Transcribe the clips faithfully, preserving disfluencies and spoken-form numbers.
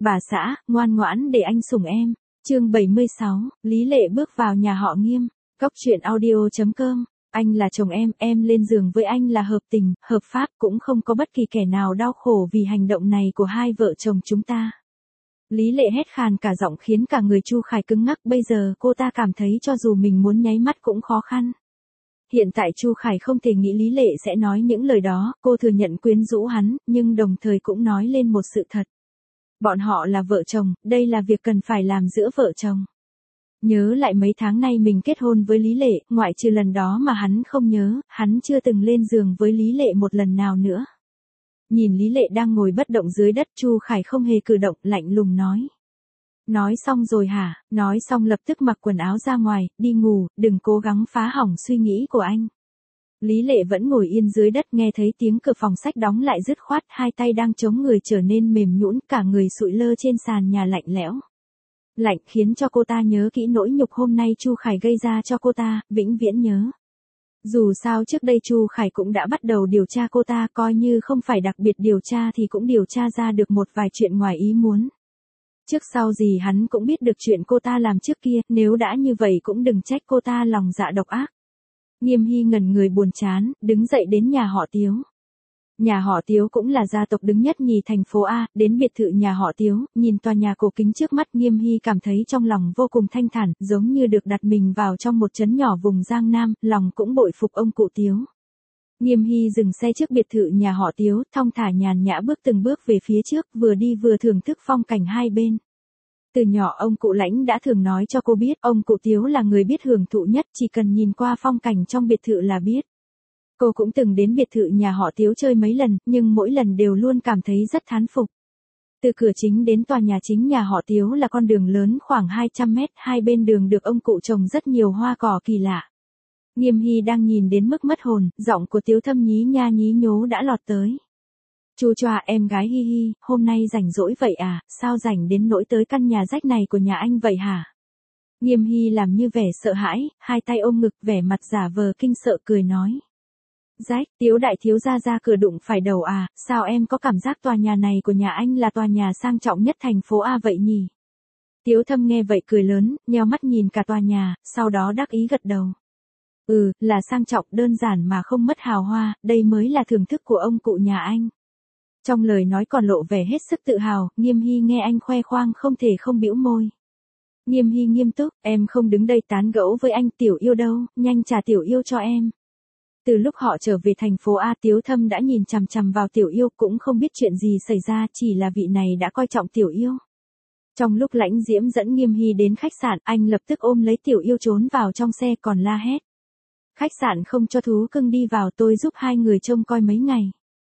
Bà xã, ngoan ngoãn để anh sủng em. Chương bảy mươi sáu, Lý Lệ bước vào nhà họ Nghiêm. Cốc truyện audio chấm com. Anh là chồng em, em lên giường với anh là hợp tình, hợp pháp, cũng không có bất kỳ kẻ nào đau khổ vì hành động này của hai vợ chồng chúng ta. Lý Lệ hét khàn cả giọng khiến cả người Chu Khải cứng ngắc, bây giờ cô ta cảm thấy cho dù mình muốn nháy mắt cũng khó khăn. Hiện tại Chu Khải không thể nghĩ Lý Lệ sẽ nói những lời đó, cô thừa nhận quyến rũ hắn, nhưng đồng thời cũng nói lên một sự thật. Bọn họ là vợ chồng, đây là việc cần phải làm giữa vợ chồng. Nhớ lại mấy tháng nay mình kết hôn với Lý Lệ, ngoại trừ lần đó mà hắn không nhớ, hắn chưa từng lên giường với Lý Lệ một lần nào nữa. Nhìn Lý Lệ đang ngồi bất động dưới đất, Chu Khải không hề cử động, lạnh lùng nói. Nói xong rồi hả? Nói xong lập tức mặc quần áo ra ngoài, đi ngủ, đừng cố gắng phá hỏng suy nghĩ của anh. Lý Lệ vẫn ngồi yên dưới đất, nghe thấy tiếng cửa phòng sách đóng lại dứt khoát, hai tay đang chống người trở nên mềm nhũn, cả người sụi lơ trên sàn nhà lạnh lẽo. Lạnh khiến cho cô ta nhớ kỹ nỗi nhục hôm nay Chu Khải gây ra cho cô ta, vĩnh viễn nhớ. Dù sao trước đây Chu Khải cũng đã bắt đầu điều tra cô ta, coi như không phải đặc biệt điều tra thì cũng điều tra ra được một vài chuyện ngoài ý muốn. Trước sau gì hắn cũng biết được chuyện cô ta làm trước kia, nếu đã như vậy cũng đừng trách cô ta lòng dạ độc ác. Nghiêm Hy ngẩn người buồn chán, đứng dậy đến nhà họ Tiếu. Nhà họ Tiếu cũng là gia tộc đứng nhất nhì thành phố A, đến biệt thự nhà họ Tiếu, nhìn tòa nhà cổ kính trước mắt, Nghiêm Hy cảm thấy trong lòng vô cùng thanh thản, giống như được đặt mình vào trong một trấn nhỏ vùng Giang Nam, lòng cũng bội phục ông cụ Tiếu. Nghiêm Hy dừng xe trước biệt thự nhà họ Tiếu, thong thả nhàn nhã bước từng bước về phía trước, vừa đi vừa thưởng thức phong cảnh hai bên. Từ nhỏ ông cụ Lãnh đã thường nói cho cô biết, ông cụ Tiếu là người biết hưởng thụ nhất, chỉ cần nhìn qua phong cảnh trong biệt thự là biết. Cô cũng từng đến biệt thự nhà họ Tiếu chơi mấy lần, nhưng mỗi lần đều luôn cảm thấy rất thán phục. Từ cửa chính đến tòa nhà chính nhà họ Tiếu là con đường lớn khoảng hai trăm mét, hai bên đường được ông cụ trồng rất nhiều hoa cỏ kỳ lạ. Nghiêm Hy đang nhìn đến mức mất hồn, giọng của Tiếu Thâm nhí nha nhí nhố đã lọt tới. Chu choa, em gái Hi Hi, hôm nay rảnh rỗi vậy à, sao rảnh đến nỗi tới căn nhà rách này của nhà anh vậy hả? Nghiêm Hy làm như vẻ sợ hãi, hai tay ôm ngực, vẻ mặt giả vờ kinh sợ cười nói. Rách, Tiếu đại thiếu gia ra cửa đụng phải đầu à, sao em có cảm giác tòa nhà này của nhà anh là tòa nhà sang trọng nhất thành phố A vậy nhỉ? Tiếu Thâm nghe vậy cười lớn, nheo mắt nhìn cả tòa nhà, sau đó đắc ý gật đầu. Ừ, là sang trọng, đơn giản mà không mất hào hoa, đây mới là thưởng thức của ông cụ nhà anh. Trong lời nói còn lộ vẻ hết sức tự hào, Nghiêm Hy nghe anh khoe khoang không thể không bĩu môi. Nghiêm Hy nghiêm túc, em không đứng đây tán gẫu với anh, Tiểu Yêu đâu, nhanh trả Tiểu Yêu cho em. Từ lúc họ trở về thành phố A, Tiếu Thâm đã nhìn chằm chằm vào Tiểu Yêu, cũng không biết chuyện gì xảy ra, chỉ là vị này đã coi trọng Tiểu Yêu. Trong lúc Lãnh Diễm dẫn Nghiêm Hy đến khách sạn, anh lập tức ôm lấy Tiểu Yêu trốn vào trong xe còn la hét. Khách sạn không cho thú cưng đi vào, tôi giúp hai người trông coi mấy ngày.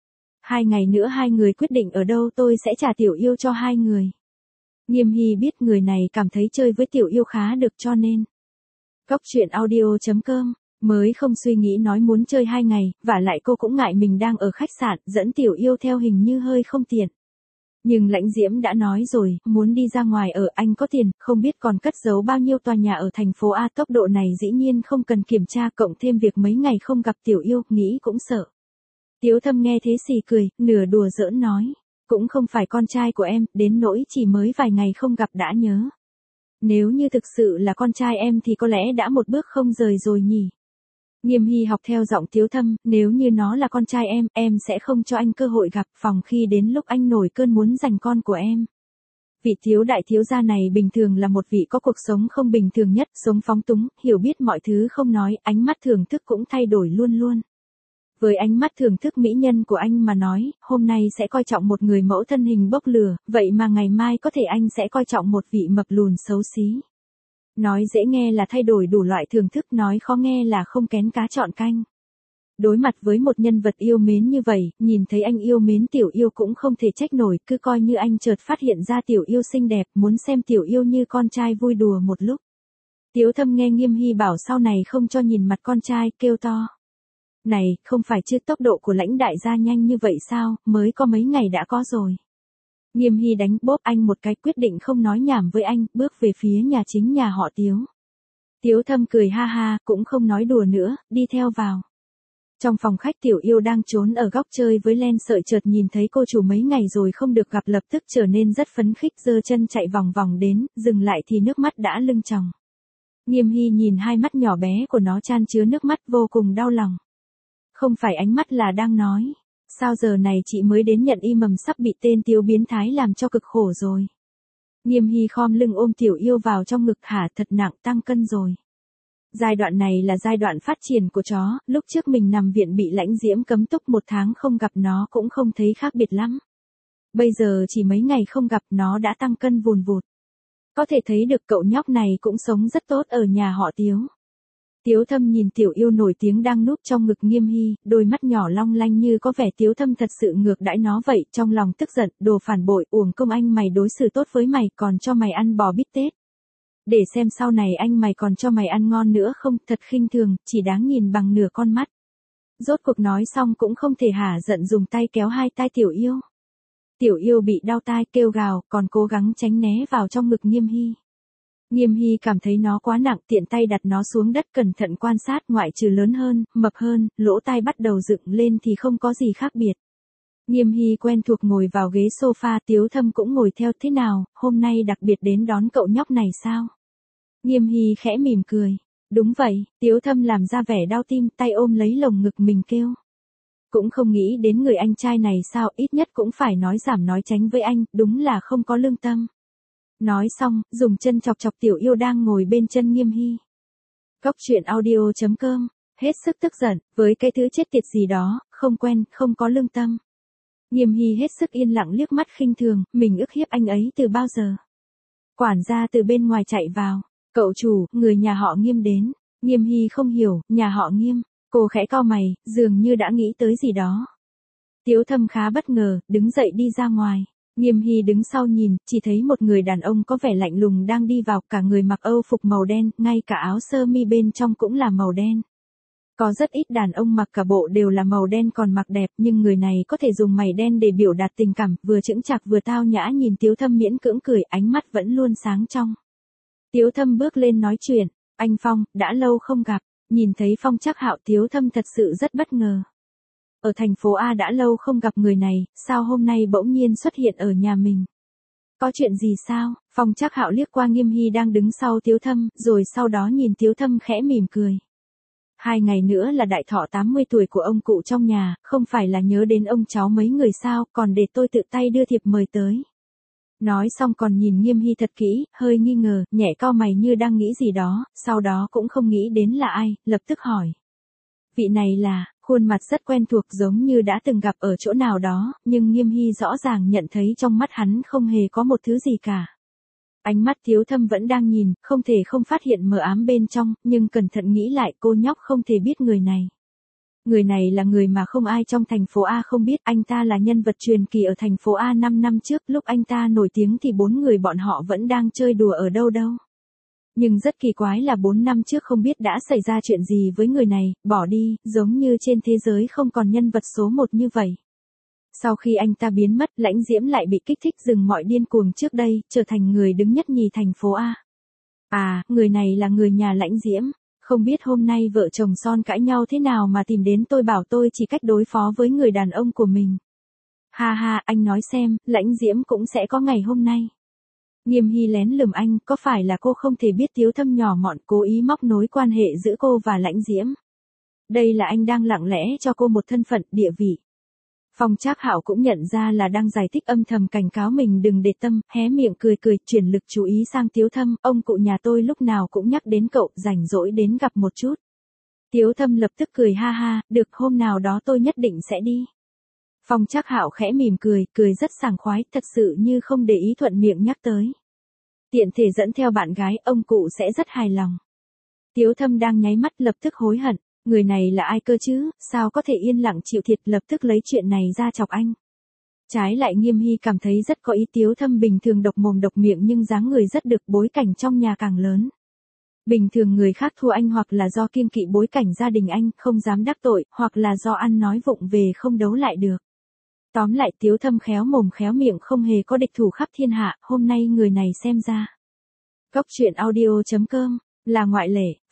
Hai ngày nữa hai người quyết định ở đâu tôi sẽ trả Tiểu Yêu cho hai người. Nghiêm Hy biết người này cảm thấy chơi với Tiểu Yêu khá được cho nên. Cốc truyện audio chấm com, mới không suy nghĩ nói muốn chơi hai ngày, vả lại cô cũng ngại mình đang ở khách sạn, dẫn Tiểu Yêu theo hình như hơi không tiện. Nhưng Lãnh Diễm đã nói rồi, muốn đi ra ngoài ở, anh có tiền, không biết còn cất giấu bao nhiêu tòa nhà ở thành phố A, tốc độ này dĩ nhiên không cần kiểm tra, cộng thêm việc mấy ngày không gặp Tiểu Yêu, nghĩ cũng sợ. Tiếu Thâm nghe thế xì cười, nửa đùa giỡn nói, cũng không phải con trai của em, đến nỗi chỉ mới vài ngày không gặp đã nhớ. Nếu như thực sự là con trai em thì có lẽ đã một bước không rời rồi nhỉ. Nghiêm Hy học theo giọng Tiếu Thâm, nếu như nó là con trai em, em sẽ không cho anh cơ hội gặp, phòng khi đến lúc anh nổi cơn muốn giành con của em. Vị Tiếu đại thiếu gia này bình thường là một vị có cuộc sống không bình thường nhất, sống phóng túng, hiểu biết mọi thứ không nói, ánh mắt thưởng thức cũng thay đổi luôn luôn. Với ánh mắt thưởng thức mỹ nhân của anh mà nói, hôm nay sẽ coi trọng một người mẫu thân hình bốc lửa, vậy mà ngày mai có thể anh sẽ coi trọng một vị mập lùn xấu xí. Nói dễ nghe là thay đổi đủ loại thưởng thức, nói khó nghe là không kén cá chọn canh. Đối mặt với một nhân vật yêu mến như vậy, nhìn thấy anh yêu mến Tiểu Yêu cũng không thể trách nổi, cứ coi như anh chợt phát hiện ra Tiểu Yêu xinh đẹp, muốn xem Tiểu Yêu như con trai vui đùa một lúc. Tiếu Thâm nghe Nghiêm Hy bảo sau này không cho nhìn mặt con trai, kêu to. Này, không phải chứ, tốc độ của Lãnh đại gia nhanh như vậy sao, mới có mấy ngày đã có rồi. Nghiêm Hy đánh bóp anh một cái, quyết định không nói nhảm với anh, bước về phía nhà chính nhà họ Tiếu. Tiếu Thâm cười ha ha, cũng không nói đùa nữa, đi theo vào. Trong phòng khách Tiểu Yêu đang trốn ở góc chơi với len sợi chợt nhìn thấy cô chủ mấy ngày rồi không được gặp lập tức trở nên rất phấn khích giơ chân chạy vòng vòng đến, dừng lại thì nước mắt đã lưng tròng. Nghiêm Hy nhìn hai mắt nhỏ bé của nó chan chứa nước mắt vô cùng đau lòng. Không phải ánh mắt là đang nói, sao giờ này chị mới đến nhận y mầm sắp bị tên Tiếu biến thái làm cho cực khổ rồi. Nghiêm Hy khom lưng ôm Tiểu Yêu vào trong ngực hả thật nặng tăng cân rồi. Giai đoạn này là giai đoạn phát triển của chó, lúc trước mình nằm viện bị Lãnh Diễm cấm túc một tháng không gặp nó cũng không thấy khác biệt lắm. Bây giờ chỉ mấy ngày không gặp nó đã tăng cân vùn vụt. Có thể thấy được cậu nhóc này cũng sống rất tốt ở nhà họ Tiếu. Tiếu Thâm nhìn Tiểu Yêu nổi tiếng đang núp trong ngực Nghiêm Hy, đôi mắt nhỏ long lanh như có vẻ Tiếu Thâm thật sự ngược đãi nó vậy, trong lòng tức giận, đồ phản bội, uổng công anh mày đối xử tốt với mày còn cho mày ăn bò bít tết. Để xem sau này anh mày còn cho mày ăn ngon nữa không, thật khinh thường, chỉ đáng nhìn bằng nửa con mắt. Rốt cuộc nói xong cũng không thể hả giận dùng tay kéo hai tai Tiểu Yêu. Tiểu Yêu bị đau tai kêu gào, còn cố gắng tránh né vào trong ngực Nghiêm Hy. Nghiêm Hy cảm thấy nó quá nặng, tiện tay đặt nó xuống đất cẩn thận quan sát, ngoại trừ lớn hơn, mập hơn, lỗ tai bắt đầu dựng lên thì không có gì khác biệt. Nghiêm Hy quen thuộc ngồi vào ghế sofa, Tiếu Thâm cũng ngồi theo. Thế nào, hôm nay đặc biệt đến đón cậu nhóc này sao? Nghiêm Hy khẽ mỉm cười. Đúng vậy, Tiếu Thâm làm ra vẻ đau tim, tay ôm lấy lồng ngực mình kêu. Cũng không nghĩ đến người anh trai này sao, ít nhất cũng phải nói giảm nói tránh với anh, đúng là không có lương tâm. Nói xong, dùng chân chọc chọc Tiểu Yêu đang ngồi bên chân Nghiêm Hy. Góc truyện audio chấm com, hết sức tức giận, với cái thứ chết tiệt gì đó, không quen, không có lương tâm. Nghiêm Hy hết sức yên lặng liếc mắt khinh thường, mình ức hiếp anh ấy từ bao giờ. Quản gia từ bên ngoài chạy vào, cậu chủ, người nhà họ Nghiêm đến. Nghiêm Hy không hiểu, nhà họ Nghiêm, cô khẽ cau mày, dường như đã nghĩ tới gì đó. Tiếu Thâm khá bất ngờ, đứng dậy đi ra ngoài. Nghiêm Hy đứng sau nhìn, chỉ thấy một người đàn ông có vẻ lạnh lùng đang đi vào, cả người mặc âu phục màu đen, ngay cả áo sơ mi bên trong cũng là màu đen. Có rất ít đàn ông mặc cả bộ đều là màu đen còn mặc đẹp, nhưng người này có thể dùng mày đen để biểu đạt tình cảm, vừa chững chạc vừa tao nhã, nhìn Tiếu Thâm miễn cưỡng cười, ánh mắt vẫn luôn sáng trong. Tiếu Thâm bước lên nói chuyện, anh Phong, đã lâu không gặp. Nhìn thấy Phong Trác Hạo, Tiếu Thâm thật sự rất bất ngờ. Ở thành phố A đã lâu không gặp người này, sao hôm nay bỗng nhiên xuất hiện ở nhà mình? Có chuyện gì sao? Phong Trác Hạo liếc qua Nghiêm Hy đang đứng sau Tiếu Thâm, rồi sau đó nhìn Tiếu Thâm khẽ mỉm cười. Hai ngày nữa là đại thọ tám mươi tuổi của ông cụ trong nhà, không phải là nhớ đến ông cháu mấy người sao, còn để tôi tự tay đưa thiệp mời tới. Nói xong còn nhìn Nghiêm Hy thật kỹ, hơi nghi ngờ, nhẹ cau mày như đang nghĩ gì đó, sau đó cũng không nghĩ đến là ai, lập tức hỏi. Vị này là, khuôn mặt rất quen thuộc giống như đã từng gặp ở chỗ nào đó, nhưng Nghiêm Hy rõ ràng nhận thấy trong mắt hắn không hề có một thứ gì cả. Ánh mắt Tiếu Thâm vẫn đang nhìn, không thể không phát hiện mờ ám bên trong, nhưng cẩn thận nghĩ lại cô nhóc không thể biết người này. Người này là người mà không ai trong thành phố A không biết, anh ta là nhân vật truyền kỳ ở thành phố A năm năm trước, lúc anh ta nổi tiếng thì bốn người bọn họ vẫn đang chơi đùa ở đâu đâu. Nhưng rất kỳ quái là bốn năm trước không biết đã xảy ra chuyện gì với người này, bỏ đi, giống như trên thế giới không còn nhân vật số một như vậy. Sau khi anh ta biến mất, Lãnh Diễm lại bị kích thích dừng mọi điên cuồng trước đây, trở thành người đứng nhất nhì thành phố A. À, người này là người nhà Lãnh Diễm. Không biết hôm nay vợ chồng son cãi nhau thế nào mà tìm đến tôi bảo tôi chỉ cách đối phó với người đàn ông của mình. Ha ha, anh nói xem, Lãnh Diễm cũng sẽ có ngày hôm nay. Nghiêm Hy lén lườm anh, có phải là cô không thể biết Tiếu Thâm nhỏ mọn cố ý móc nối quan hệ giữa cô và Lãnh Diễm? Đây là anh đang lặng lẽ cho cô một thân phận, địa vị. Phong Trác Hạo cũng nhận ra là đang giải thích, âm thầm cảnh cáo mình đừng để tâm, hé miệng cười cười, chuyển lực chú ý sang Tiếu Thâm, ông cụ nhà tôi lúc nào cũng nhắc đến cậu, rảnh rỗi đến gặp một chút. Tiếu Thâm lập tức cười ha ha, được, hôm nào đó tôi nhất định sẽ đi. Phong Trác Hạo khẽ mỉm cười, cười rất sảng khoái, thật sự như không để ý thuận miệng nhắc tới. Tiện thể dẫn theo bạn gái, ông cụ sẽ rất hài lòng. Tiếu Thâm đang nháy mắt lập tức hối hận. Người này là ai cơ chứ, sao có thể yên lặng chịu thiệt, lập tức lấy chuyện này ra chọc anh. Trái lại Nghiêm Hy cảm thấy rất có ý, Tiếu Thâm bình thường độc mồm độc miệng nhưng dáng người rất được, bối cảnh trong nhà càng lớn. Bình thường người khác thua anh hoặc là do kiêng kỵ bối cảnh gia đình anh, không dám đắc tội, hoặc là do ăn nói vụng về không đấu lại được. Tóm lại Tiếu Thâm khéo mồm khéo miệng, không hề có địch thủ khắp thiên hạ, hôm nay người này xem ra. Góc truyện audio chấm com là ngoại lệ,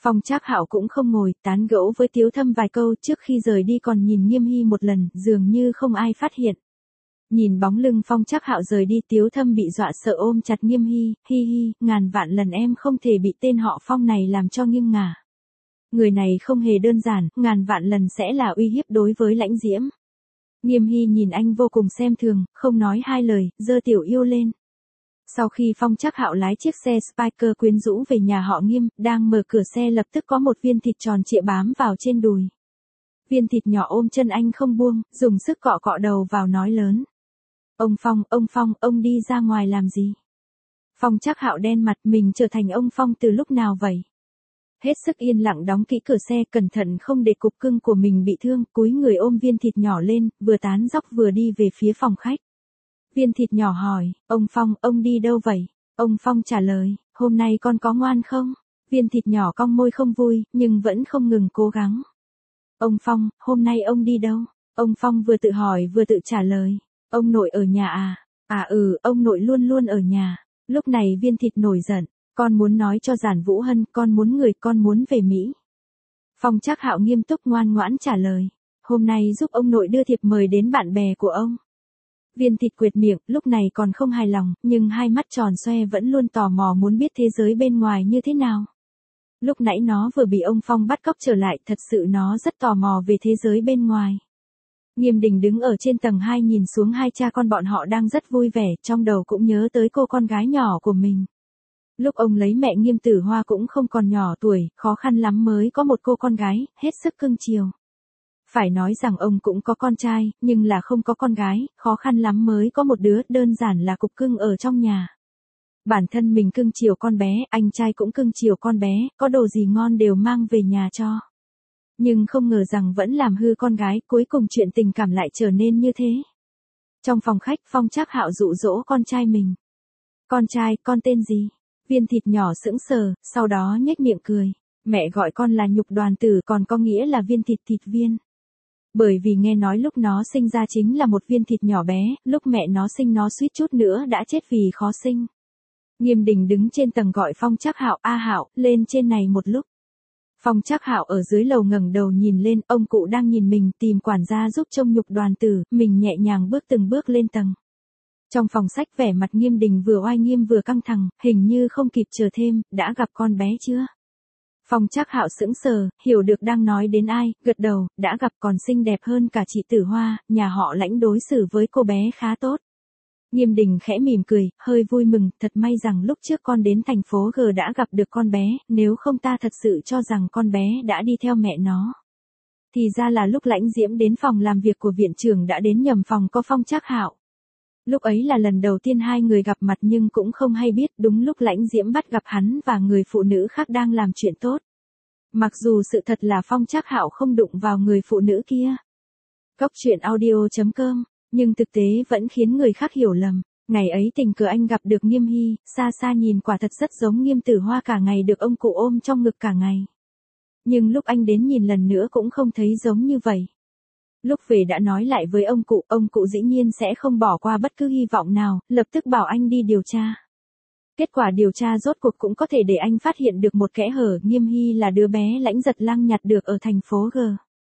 Phong Trác Hạo cũng không ngồi, tán gẫu với Tiếu Thâm vài câu, trước khi rời đi còn nhìn Nghiêm Hy một lần, dường như không ai phát hiện. Nhìn bóng lưng Phong Trác Hạo rời đi, Tiếu Thâm bị dọa sợ ôm chặt Nghiêm Hy, hi hi, ngàn vạn lần em không thể bị tên họ Phong này làm cho nghiêng ngả. Người này không hề đơn giản, ngàn vạn lần sẽ là uy hiếp đối với Lãnh Diễm. Nghiêm Hy nhìn anh vô cùng xem thường, không nói hai lời, giơ tiểu yêu lên. Sau khi Phong Trác Hạo lái chiếc xe Spiker quyến rũ về nhà họ Nghiêm, đang mở cửa xe lập tức có một viên thịt tròn trịa bám vào trên đùi. Viên thịt nhỏ ôm chân anh không buông, dùng sức cọ cọ đầu vào nói lớn. Ông Phong, ông Phong, ông đi ra ngoài làm gì? Phong Trác Hạo đen mặt, mình trở thành ông Phong từ lúc nào vậy? Hết sức yên lặng đóng kỹ cửa xe, cẩn thận không để cục cưng của mình bị thương, cúi người ôm viên thịt nhỏ lên, vừa tán dóc vừa đi về phía phòng khách. Viên thịt nhỏ hỏi, ông Phong, ông đi đâu vậy? Ông Phong trả lời, hôm nay con có ngoan không? Viên thịt nhỏ cong môi không vui, nhưng vẫn không ngừng cố gắng. Ông Phong, hôm nay ông đi đâu? Ông Phong vừa tự hỏi vừa tự trả lời, ông nội ở nhà à? À ừ, ông nội luôn luôn ở nhà. Lúc này viên thịt nổi giận, con muốn nói cho Giản Vũ Hân, con muốn người, con muốn về Mỹ. Phong Trác Hạo nghiêm túc ngoan ngoãn trả lời, hôm nay giúp ông nội đưa thiệp mời đến bạn bè của ông. Viên thịt quệt miệng, lúc này còn không hài lòng, nhưng hai mắt tròn xoe vẫn luôn tò mò muốn biết thế giới bên ngoài như thế nào. Lúc nãy nó vừa bị ông Phong bắt cóc trở lại, thật sự nó rất tò mò về thế giới bên ngoài. Nghiêm Đình đứng ở trên tầng hai nhìn xuống hai cha con bọn họ đang rất vui vẻ, trong đầu cũng nhớ tới cô con gái nhỏ của mình. Lúc ông lấy mẹ Nghiêm Tử Hoa cũng không còn nhỏ tuổi, khó khăn lắm mới có một cô con gái, hết sức cưng chiều. Phải nói rằng ông cũng có con trai, nhưng là không có con gái, khó khăn lắm mới có một đứa, đơn giản là cục cưng ở trong nhà. Bản thân mình cưng chiều con bé, anh trai cũng cưng chiều con bé, có đồ gì ngon đều mang về nhà cho. Nhưng không ngờ rằng vẫn làm hư con gái, cuối cùng chuyện tình cảm lại trở nên như thế. Trong phòng khách, Phong Trác Hạo dụ dỗ con trai mình. Con trai, con tên gì? Viên thịt nhỏ sững sờ, sau đó nhếch miệng cười. Mẹ gọi con là Nhục Đoàn Tử, còn có nghĩa là viên thịt thịt viên. Bởi vì nghe nói lúc nó sinh ra chính là một viên thịt nhỏ bé, lúc mẹ nó sinh nó suýt chút nữa đã chết vì khó sinh. Nghiêm Đình đứng trên tầng gọi Phong Trác Hạo, a Hạo, lên trên này một lúc. Phong Trác Hạo ở dưới lầu ngẩng đầu nhìn lên, ông cụ đang nhìn mình, tìm quản gia giúp trông Nhục Đoàn Tử, mình nhẹ nhàng bước từng bước lên tầng. Trong phòng sách vẻ mặt Nghiêm Đình vừa oai nghiêm vừa căng thẳng, hình như không kịp chờ thêm, đã gặp con bé chưa? Phong Trác Hạo sững sờ, hiểu được đang nói đến ai, gật đầu, đã gặp, còn xinh đẹp hơn cả chị Tử Hoa, nhà họ Lãnh đối xử với cô bé khá tốt. Nghiêm Đình khẽ mỉm cười, hơi vui mừng, thật may rằng lúc trước con đến thành phố G đã gặp được con bé, nếu không ta thật sự cho rằng con bé đã đi theo mẹ nó. Thì ra là lúc Lãnh Diễm đến phòng làm việc của viện trưởng đã đến nhầm phòng có Phong Trác Hạo. Lúc ấy là lần đầu tiên hai người gặp mặt nhưng cũng không hay biết, đúng lúc Lãnh Diễm bắt gặp hắn và người phụ nữ khác đang làm chuyện tốt. Mặc dù sự thật là Phong Trác Hạo không đụng vào người phụ nữ kia. Cốc truyện audio chấm com, nhưng thực tế vẫn khiến người khác hiểu lầm. Ngày ấy tình cờ anh gặp được Nghiêm Hy, xa xa nhìn quả thật rất giống Nghiêm Tử Hoa, cả ngày được ông cụ ôm trong ngực cả ngày. Nhưng lúc anh đến nhìn lần nữa cũng không thấy giống như vậy. Lúc về đã nói lại với ông cụ, ông cụ dĩ nhiên sẽ không bỏ qua bất cứ hy vọng nào, lập tức bảo anh đi điều tra. Kết quả điều tra rốt cuộc cũng có thể để anh phát hiện được một kẽ hở, Nghiêm Hy là đứa bé Lãnh Giật Lăng nhặt được ở thành phố G.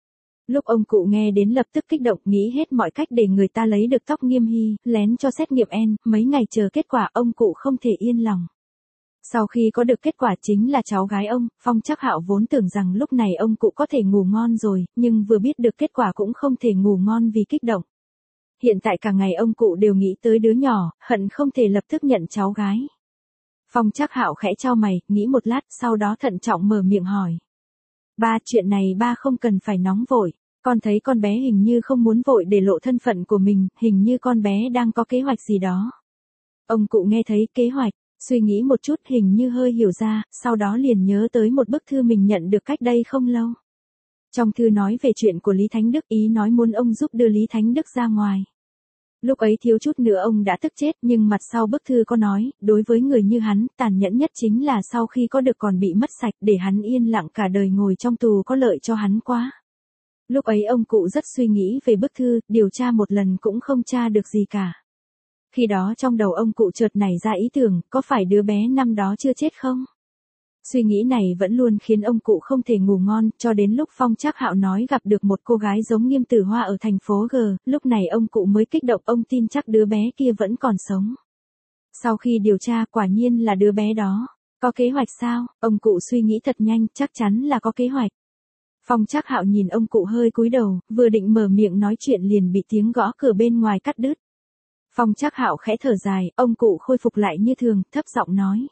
Lúc ông cụ nghe đến lập tức kích động, nghĩ hết mọi cách để người ta lấy được tóc Nghiêm Hy, lén cho xét nghiệm N, mấy ngày chờ kết quả, ông cụ không thể yên lòng. Sau khi có được kết quả chính là cháu gái ông, Phong Trác Hạo vốn tưởng rằng lúc này ông cụ có thể ngủ ngon rồi, nhưng vừa biết được kết quả cũng không thể ngủ ngon vì kích động. Hiện tại cả ngày ông cụ đều nghĩ tới đứa nhỏ, hận không thể lập tức nhận cháu gái. Phong Trác Hạo khẽ chau mày, nghĩ một lát, sau đó thận trọng mở miệng hỏi. Ba, chuyện này ba không cần phải nóng vội, con thấy con bé hình như không muốn vội để lộ thân phận của mình, hình như con bé đang có kế hoạch gì đó. Ông cụ nghe thấy kế hoạch, suy nghĩ một chút, hình như hơi hiểu ra, sau đó liền nhớ tới một bức thư mình nhận được cách đây không lâu. Trong thư nói về chuyện của Lý Thánh Đức, ý nói muốn ông giúp đưa Lý Thánh Đức ra ngoài. Lúc ấy thiếu chút nữa ông đã tức chết, nhưng mặt sau bức thư có nói, đối với người như hắn, tàn nhẫn nhất chính là sau khi có được còn bị mất sạch, để hắn yên lặng cả đời ngồi trong tù có lợi cho hắn quá. Lúc ấy ông cụ rất suy nghĩ về bức thư, điều tra một lần cũng không tra được gì cả. Khi đó trong đầu ông cụ chợt nảy ra ý tưởng, có phải đứa bé năm đó chưa chết không? Suy nghĩ này vẫn luôn khiến ông cụ không thể ngủ ngon, cho đến lúc Phong Trác Hạo nói gặp được một cô gái giống Nghiêm Tử Hoa ở thành phố G, lúc này ông cụ mới kích động, ông tin chắc đứa bé kia vẫn còn sống. Sau khi điều tra, quả nhiên là đứa bé đó. Có kế hoạch sao? Ông cụ suy nghĩ thật nhanh, chắc chắn là có kế hoạch. Phong Trác Hạo nhìn ông cụ hơi cúi đầu, vừa định mở miệng nói chuyện liền bị tiếng gõ cửa bên ngoài cắt đứt. Phong Trác Hạo khẽ thở dài, ông cụ khôi phục lại như thường, thấp giọng nói.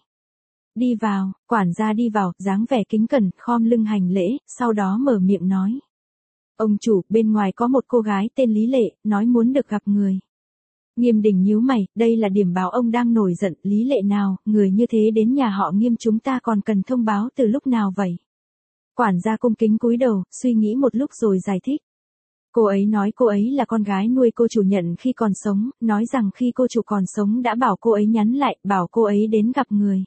Đi vào, quản gia đi vào, dáng vẻ kính cẩn, khom lưng hành lễ, sau đó mở miệng nói. Ông chủ, bên ngoài có một cô gái tên Lý Lệ, nói muốn được gặp người. Nghiêm Đình nhíu mày, đây là điểm báo ông đang nổi giận, Lý Lệ nào, người như thế đến nhà họ Nghiêm chúng ta còn cần thông báo từ lúc nào vậy? Quản gia cung kính cúi đầu, suy nghĩ một lúc rồi giải thích. Cô ấy nói cô ấy là con gái nuôi cô chủ nhận khi còn sống, nói rằng khi cô chủ còn sống đã bảo cô ấy nhắn lại, bảo cô ấy đến gặp người.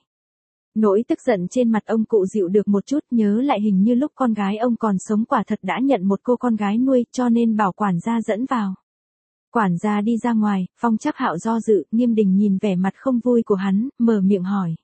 Nỗi tức giận trên mặt ông cụ dịu được một chút, nhớ lại hình như lúc con gái ông còn sống quả thật đã nhận một cô con gái nuôi, cho nên bảo quản gia dẫn vào. Quản gia đi ra ngoài, Phong Trác Hạo do dự, Nghiêm Đình nhìn vẻ mặt không vui của hắn, mở miệng hỏi.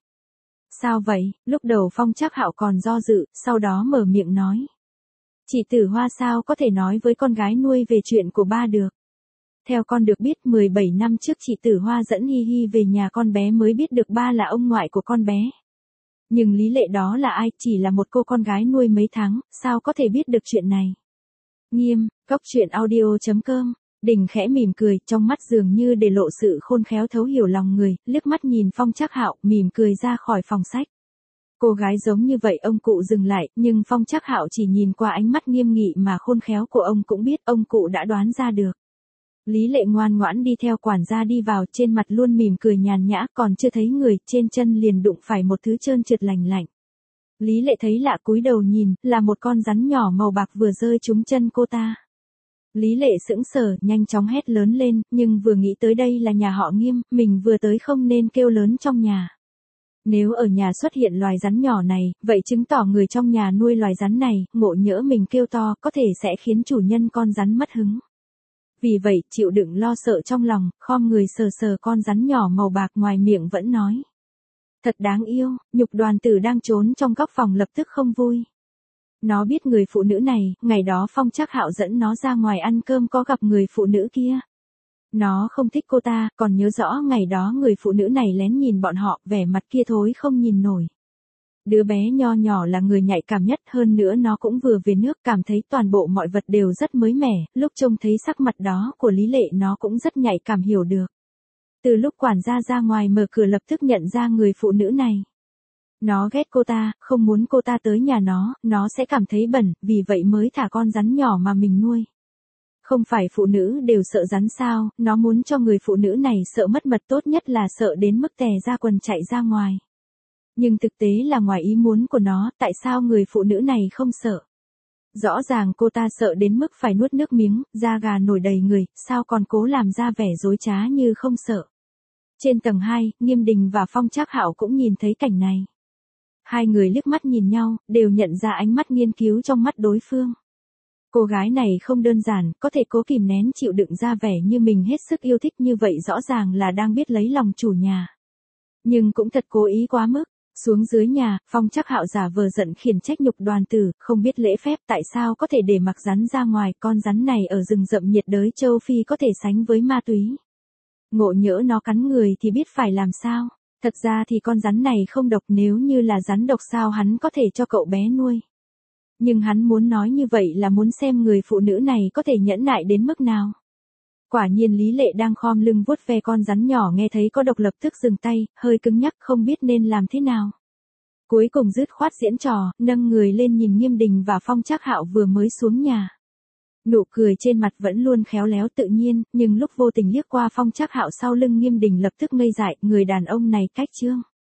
Sao vậy? Lúc đầu Phong Trác Hạo còn do dự, sau đó mở miệng nói. Chị Tử Hoa sao có thể nói với con gái nuôi về chuyện của ba được? Theo con được biết mười bảy năm trước chị Tử Hoa dẫn Hi Hi về nhà con bé mới biết được ba là ông ngoại của con bé. Nhưng Lý Lệ đó là ai, chỉ là một cô con gái nuôi mấy tháng, sao có thể biết được chuyện này? Nghiêm, Cốc Truyện Audio chấm com. Đình khẽ mỉm cười, trong mắt dường như để lộ sự khôn khéo thấu hiểu lòng người, liếc mắt nhìn Phong Trác Hạo, mỉm cười ra khỏi phòng sách. Cô gái giống như vậy ông cụ dừng lại, nhưng Phong Trác Hạo chỉ nhìn qua ánh mắt nghiêm nghị mà khôn khéo của ông cũng biết, ông cụ đã đoán ra được. Lý Lệ ngoan ngoãn đi theo quản gia đi vào, trên mặt luôn mỉm cười nhàn nhã, còn chưa thấy người, trên chân liền đụng phải một thứ trơn trượt lành lạnh. Lý Lệ thấy lạ cúi đầu nhìn, là một con rắn nhỏ màu bạc vừa rơi trúng chân cô ta. Lý Lệ sững sờ, nhanh chóng hét lớn lên, nhưng vừa nghĩ tới đây là nhà họ Nghiêm, mình vừa tới không nên kêu lớn trong nhà. Nếu ở nhà xuất hiện loài rắn nhỏ này, vậy chứng tỏ người trong nhà nuôi loài rắn này, ngộ nhỡ mình kêu to, có thể sẽ khiến chủ nhân con rắn mất hứng. Vì vậy, chịu đựng lo sợ trong lòng, khom người sờ sờ con rắn nhỏ màu bạc, ngoài miệng vẫn nói. Thật đáng yêu, Nhục Đoàn Tử đang trốn trong góc phòng lập tức không vui. Nó biết người phụ nữ này, ngày đó Phong Trác Hạo dẫn nó ra ngoài ăn cơm có gặp người phụ nữ kia. Nó không thích cô ta, còn nhớ rõ ngày đó người phụ nữ này lén nhìn bọn họ, vẻ mặt kia thối không nhìn nổi. Đứa bé nho nhỏ là người nhạy cảm nhất, hơn nữa nó cũng vừa về nước, cảm thấy toàn bộ mọi vật đều rất mới mẻ, lúc trông thấy sắc mặt đó của Lý Lệ nó cũng rất nhạy cảm hiểu được. Từ lúc quản gia ra ngoài mở cửa lập tức nhận ra người phụ nữ này. Nó ghét cô ta, không muốn cô ta tới nhà nó, nó sẽ cảm thấy bẩn, vì vậy mới thả con rắn nhỏ mà mình nuôi. Không phải phụ nữ đều sợ rắn sao, nó muốn cho người phụ nữ này sợ mất mật, tốt nhất là sợ đến mức tè ra quần chạy ra ngoài. Nhưng thực tế là ngoài ý muốn của nó, tại sao người phụ nữ này không sợ? Rõ ràng cô ta sợ đến mức phải nuốt nước miếng, da gà nổi đầy người, sao còn cố làm ra vẻ dối trá như không sợ. Trên tầng hai, Nghiêm Đình và Phong Trác Hạo cũng nhìn thấy cảnh này. Hai người liếc mắt nhìn nhau, đều nhận ra ánh mắt nghiên cứu trong mắt đối phương. Cô gái này không đơn giản, có thể cố kìm nén chịu đựng ra vẻ như mình hết sức yêu thích như vậy, rõ ràng là đang biết lấy lòng chủ nhà. Nhưng cũng thật cố ý quá mức. Xuống dưới nhà, Phong Trác Hạo giả vờ giận khiển trách Nhục Đoàn Tử, không biết lễ phép, tại sao có thể để mặc rắn ra ngoài, con rắn này ở rừng rậm nhiệt đới châu Phi có thể sánh với ma túy. Ngộ nhỡ nó cắn người thì biết phải làm sao. Thật ra thì con rắn này không độc, nếu như là rắn độc sao hắn có thể cho cậu bé nuôi. Nhưng hắn muốn nói như vậy là muốn xem người phụ nữ này có thể nhẫn nại đến mức nào. Quả nhiên Lý Lệ đang khom lưng vuốt ve con rắn nhỏ nghe thấy có độc lập tức dừng tay, hơi cứng nhắc không biết nên làm thế nào. Cuối cùng dứt khoát diễn trò, nâng người lên nhìn Nghiêm Đình và Phong Trác Hạo vừa mới xuống nhà. Nụ cười trên mặt vẫn luôn khéo léo tự nhiên, nhưng lúc vô tình liếc qua Phong Trác Hạo sau lưng Nghiêm Đình lập tức ngây dại, người đàn ông này cách trương.